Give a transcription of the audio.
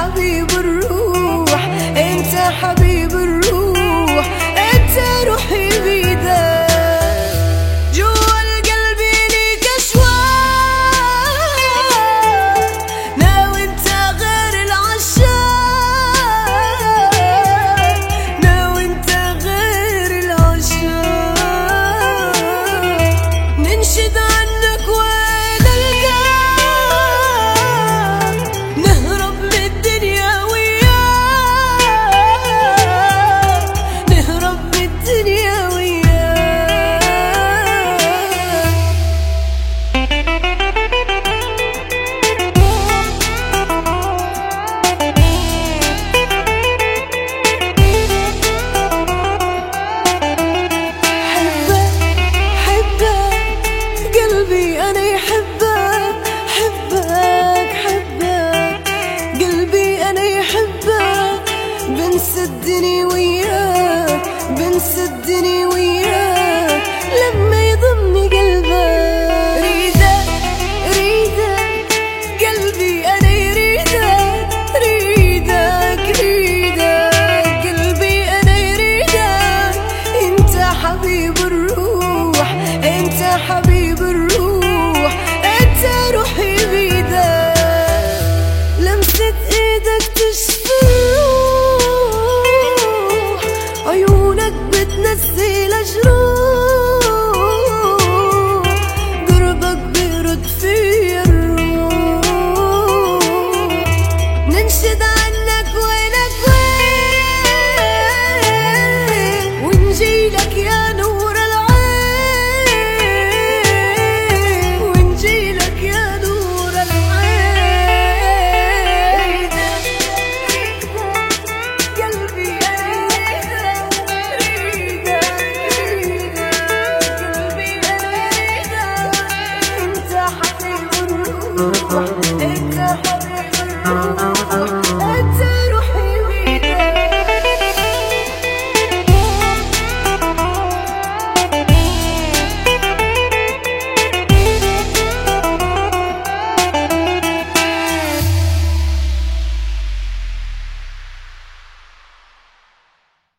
حبيب الروح، انت حبيب الروح، انت روحي بيدك. جوا القلب ليك اشواق، ناوي انت غير العشاق، ناوي انت غير العشاق. ننشد عنك وين القاك، نهرب من الدنيا وياك، نهرب من الدنيا وياك. قلبي أنا يحبك، حبك حبك، قلبي أنا يحبك. بنسى الدنيا وياك، بنسى الدنيا وياك لما يضمني قلبك. ريدك ريدك قلبي أنا يريدك، ريدك ريدك قلبي أنا يريدك. انت حبيب الروح، انت حبيب الروح، انت روحي بيدك. لمسة ايدك تشفي الروح، عيونك بتنسي الجروح، قربك بيرد في الروح. ننشد